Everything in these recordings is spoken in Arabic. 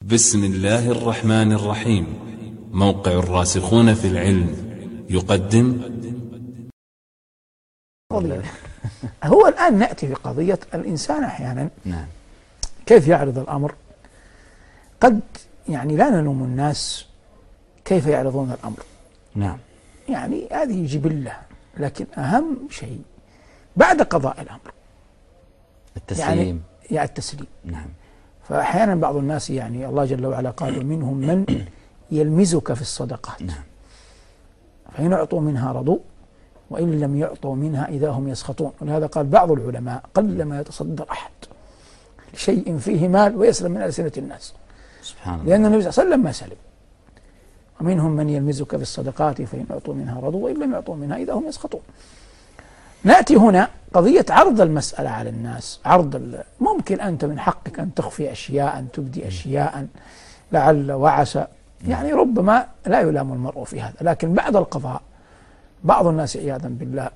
بسم الله الرحمن الرحيم. موقع الراسخون في العلم يقدم. هو الآن نأتي في قضية الإنسان أحيانا كيف يعرض الأمر. قد لا نلوم الناس كيف يعرضون الأمر، هذه جبلة، لكن أهم شيء بعد قضاء الأمر التسليم، التسليم. فأحيانا بعض الناس الله جل وعلا قال ومنهم من يلمزك في الصدقات فإن أعطوا منها رضوا وإن لم يعطوا منها إذا هم يسخطون. ولهذا قال بعض العلماء قلما يتصدر أحد لشيء فيه مال ويسلم من ألسنة الناس، سبحان الله، لأن النبي صلى الله عليه وسلم ما سلم. ومنهم من يلمزك في الصدقات فإن أعطوا منها رضوا وإن لم يعطوا منها إذا هم يسخطون. نأتي هنا قضية عرض المسألة على الناس. ممكن أنت من حقك أن تخفي أشياء، أن تبدي أشياء لعل وعسى، ربما لا يلام المرء في هذا. لكن بعد القضاء بعض الناس عياذا بالله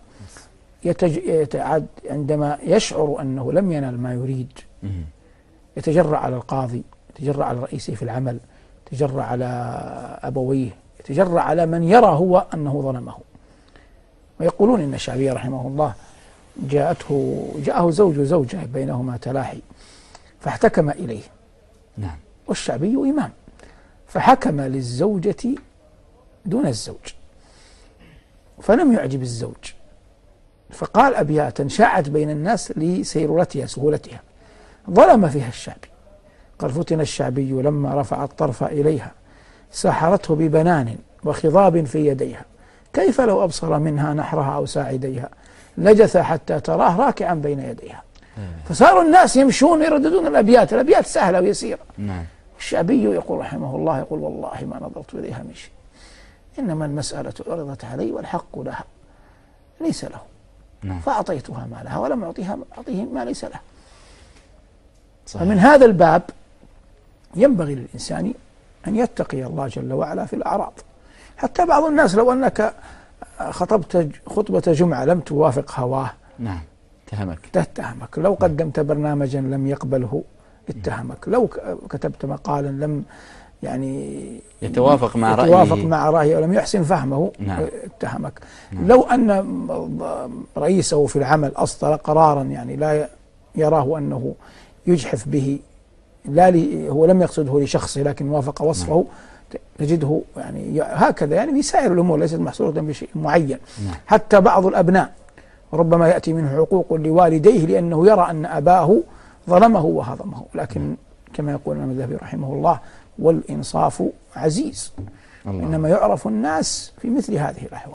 عندما يشعر أنه لم ينال ما يريد يتجرأ على القاضي، يتجرأ على رئيسه في العمل، يتجرأ على أبويه، يتجرأ على من يرى هو أنه ظلمه. ويقولون إن الشعبي رحمه الله جاءه زوجة بينهما تلاحي فاحتكم إليه، والشعبي إمام، فحكم للزوجة دون الزوج فلم يعجب الزوج، فقال أبياتا شاعت بين الناس لسيرورتها سهولتها ظلم فيها الشعبي. قال فتن الشعبي لما رفع الطرف إليها سحرته ببنان وخضاب في يديها كيف لو أبصر منها نحرها أو ساعديها لجث حتى تراه راكعا بين يديها. فصاروا الناس يمشون يرددون الأبيات سهلة ويسيرة. الشعبي يقول رحمه الله يقول والله ما نظرت إليها من شيء، إنما المسألة عرضت علي والحق لها ليس له، فأعطيتها ما لها ولم أعطيه ما ليس له. فمن هذا الباب ينبغي للإنسان أن يتقي الله جل وعلا في الأعراض. حتى بعض الناس لو أنك خطبت خطبة جمعة لم توافق هواه اتهمك، لو قدمت برنامجا لم يقبله اتهمك، لو كتبت مقالا لم يتوافق مع رأيه ولم يحسن فهمه اتهمك. لو أن رئيسه في العمل أصدر قرارا لا يراه أنه يجحف به، هو لم يقصده لشخصه لكن وافق وصفه، تجده هكذا في سائر الأمور ليست محصورة بشيء معين. حتى بعض الأبناء ربما يأتي منه حقوق لوالديه لأنه يرى أن أباه ظلمه وهضمه، لكن كما يقول الإمام الذهبي رحمه الله والإنصاف عزيز، إنما يعرف الناس في مثل هذه الأحوال.